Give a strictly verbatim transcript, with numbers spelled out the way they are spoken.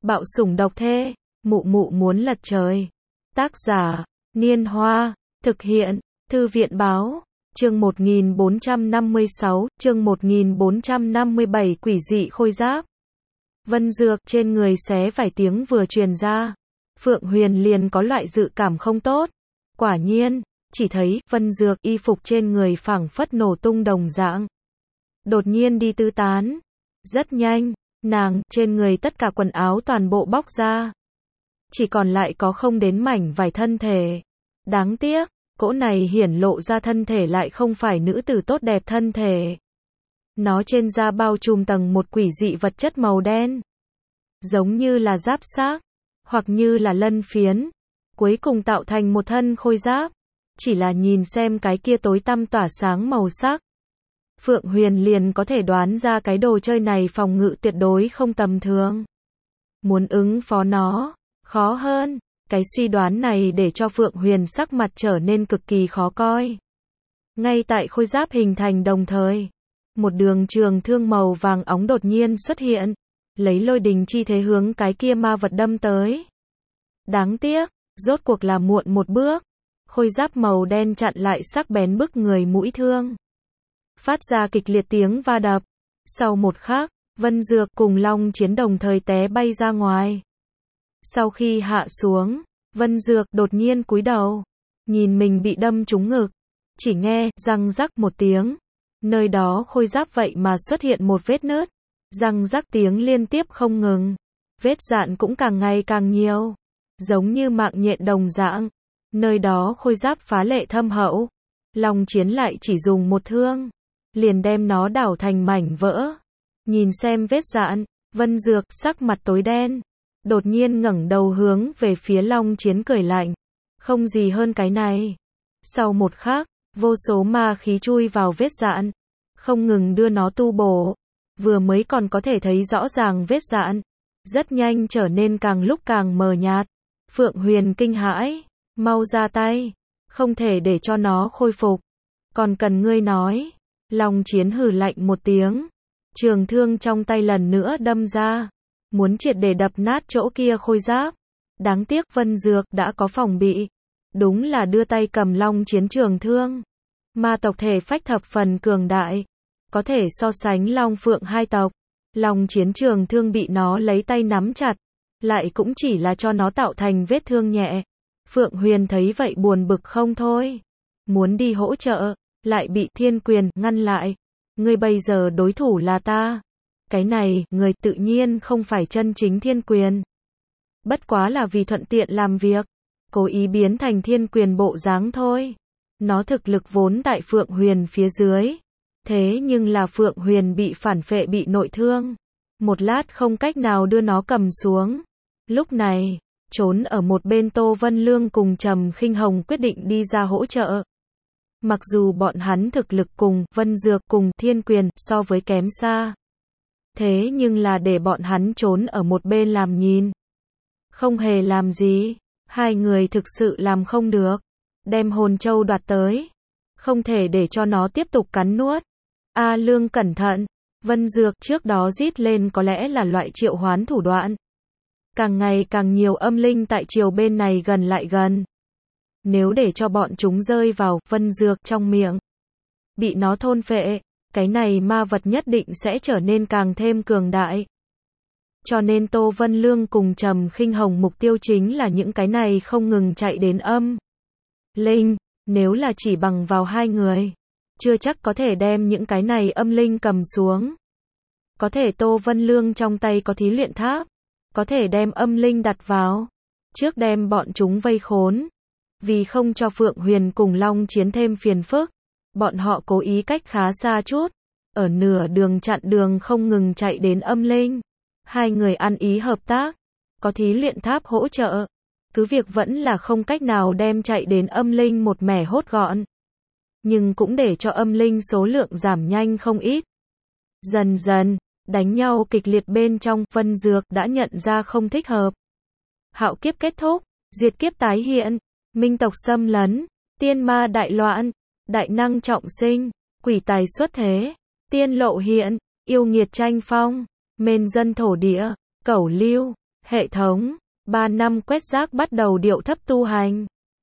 Bạo sủng độc thê, mụ mụ muốn lật trời. Tác giả, Niên Hoa, thực hiện, Thư viện Báo, chương một nghìn bốn trăm năm mươi sáu, chương một nghìn bốn trăm năm mươi bảy quỷ dị khôi giáp. Vân dược trên người xé vài tiếng vừa truyền ra. Phượng Huyền liền có loại dự cảm không tốt. Quả nhiên, chỉ thấy vân dược y phục trên người phảng phất nổ tung đồng dạng. Đột nhiên đi tứ tán. Rất nhanh, nàng trên người tất cả quần áo toàn bộ bóc ra. Chỉ còn lại có không đến mảnh vải thân thể. Đáng tiếc, cỗ này hiển lộ ra thân thể lại không phải nữ tử tốt đẹp thân thể. Nó trên da bao trùm tầng một quỷ dị vật chất màu đen. Giống như là giáp xác, hoặc như là lân phiến. Cuối cùng tạo thành một thân khôi giáp. Chỉ là nhìn xem cái kia tối tăm tỏa sáng màu sắc. Phượng Huyền liền có thể đoán ra cái đồ chơi này phòng ngự tuyệt đối không tầm thường. Muốn ứng phó nó, khó hơn. Cái suy đoán này để cho Phượng Huyền sắc mặt trở nên cực kỳ khó coi. Ngay tại khôi giáp hình thành đồng thời, một đường trường thương màu vàng óng đột nhiên xuất hiện, lấy lôi đình chi thế hướng cái kia ma vật đâm tới. Đáng tiếc, rốt cuộc là muộn một bước. Khôi giáp màu đen chặn lại sắc bén bức người mũi thương. Phát ra kịch liệt tiếng va đập. Sau một khắc, Vân Dược cùng Long Chiến đồng thời té bay ra ngoài. Sau khi hạ xuống, Vân Dược đột nhiên cúi đầu, nhìn mình bị đâm trúng ngực. Chỉ nghe răng rắc một tiếng. Nơi đó khôi giáp vậy mà xuất hiện một vết nứt. Răng rắc tiếng liên tiếp không ngừng. Vết dạn cũng càng ngày càng nhiều. Giống như mạng nhện đồng dạng. Nơi đó khôi giáp phá lệ thâm hậu. Long Chiến lại chỉ dùng một thương, liền đem nó đảo thành mảnh vỡ. Nhìn xem vết dạn, Vân Dược sắc mặt tối đen. Đột nhiên ngẩng đầu hướng về phía Long Chiến cười lạnh. Không gì hơn cái này. Sau một khắc, vô số ma khí chui vào vết dạn, không ngừng đưa nó tu bổ. Vừa mới còn có thể thấy rõ ràng vết dạn, rất nhanh trở nên càng lúc càng mờ nhạt. Phượng Huyền kinh hãi, mau ra tay, không thể để cho nó khôi phục. Còn cần ngươi nói. Long Chiến hừ lạnh một tiếng, trường thương trong tay lần nữa đâm ra, muốn triệt để đập nát chỗ kia khôi giáp. Đáng tiếc Vân Dược đã có phòng bị, đúng là đưa tay cầm Long Chiến trường thương. Ma tộc thể phách thập phần cường đại, có thể so sánh Long Phượng hai tộc. Long Chiến trường thương bị nó lấy tay nắm chặt, lại cũng chỉ là cho nó tạo thành vết thương nhẹ. Phượng Huyền thấy vậy buồn bực không thôi, muốn đi hỗ trợ, lại bị Thiên Quyền ngăn lại. Ngươi bây giờ đối thủ là ta. Cái này, người tự nhiên không phải chân chính Thiên Quyền. Bất quá là vì thuận tiện làm việc, cố ý biến thành Thiên Quyền bộ dáng thôi. Nó thực lực vốn tại Phượng Huyền phía dưới. Thế nhưng là Phượng Huyền bị phản phệ bị nội thương. Một lát không cách nào đưa nó cầm xuống. Lúc này, trốn ở một bên Tô Vân Lương cùng Trầm Khinh Hồng quyết định đi ra hỗ trợ. Mặc dù bọn hắn thực lực cùng Vân Dược cùng Thiên Quyền so với kém xa. Thế nhưng là để bọn hắn trốn ở một bên làm nhìn. Không hề làm gì. Hai người thực sự làm không được. Đem hồn châu đoạt tới. Không thể để cho nó tiếp tục cắn nuốt. A Lương cẩn thận. Vân Dược trước đó rít lên có lẽ là loại triệu hoán thủ đoạn. Càng ngày càng nhiều âm linh tại chiều bên này gần lại gần. Nếu để cho bọn chúng rơi vào Vân Dược trong miệng, bị nó thôn phệ, cái này ma vật nhất định sẽ trở nên càng thêm cường đại. Cho nên Tô Vân Lương cùng Trầm Khinh Hồng mục tiêu chính là những cái này không ngừng chạy đến âm linh. Nếu là chỉ bằng vào hai người, chưa chắc có thể đem những cái này âm linh cầm xuống. Có thể Tô Vân Lương trong tay có thí luyện tháp, có thể đem âm linh đặt vào, trước đem bọn chúng vây khốn. Vì không cho Phượng Huyền cùng Long Chiến thêm phiền phức, bọn họ cố ý cách khá xa chút, ở nửa đường chặn đường không ngừng chạy đến âm linh. Hai người ăn ý hợp tác, có thí luyện tháp hỗ trợ, cứ việc vẫn là không cách nào đem chạy đến âm linh một mẻ hốt gọn, nhưng cũng để cho âm linh số lượng giảm nhanh không ít. Dần dần, đánh nhau kịch liệt bên trong, Vân Dược đã nhận ra không thích hợp. Hạo kiếp kết thúc, diệt kiếp tái hiện, minh tộc xâm lấn, tiên ma đại loạn, đại năng trọng sinh, quỷ tài xuất thế, tiên lộ hiện, yêu nghiệt tranh phong, mên dân thổ địa, cẩu lưu, Hệ thống, ba năm quét rác bắt đầu điệu thấp tu hành.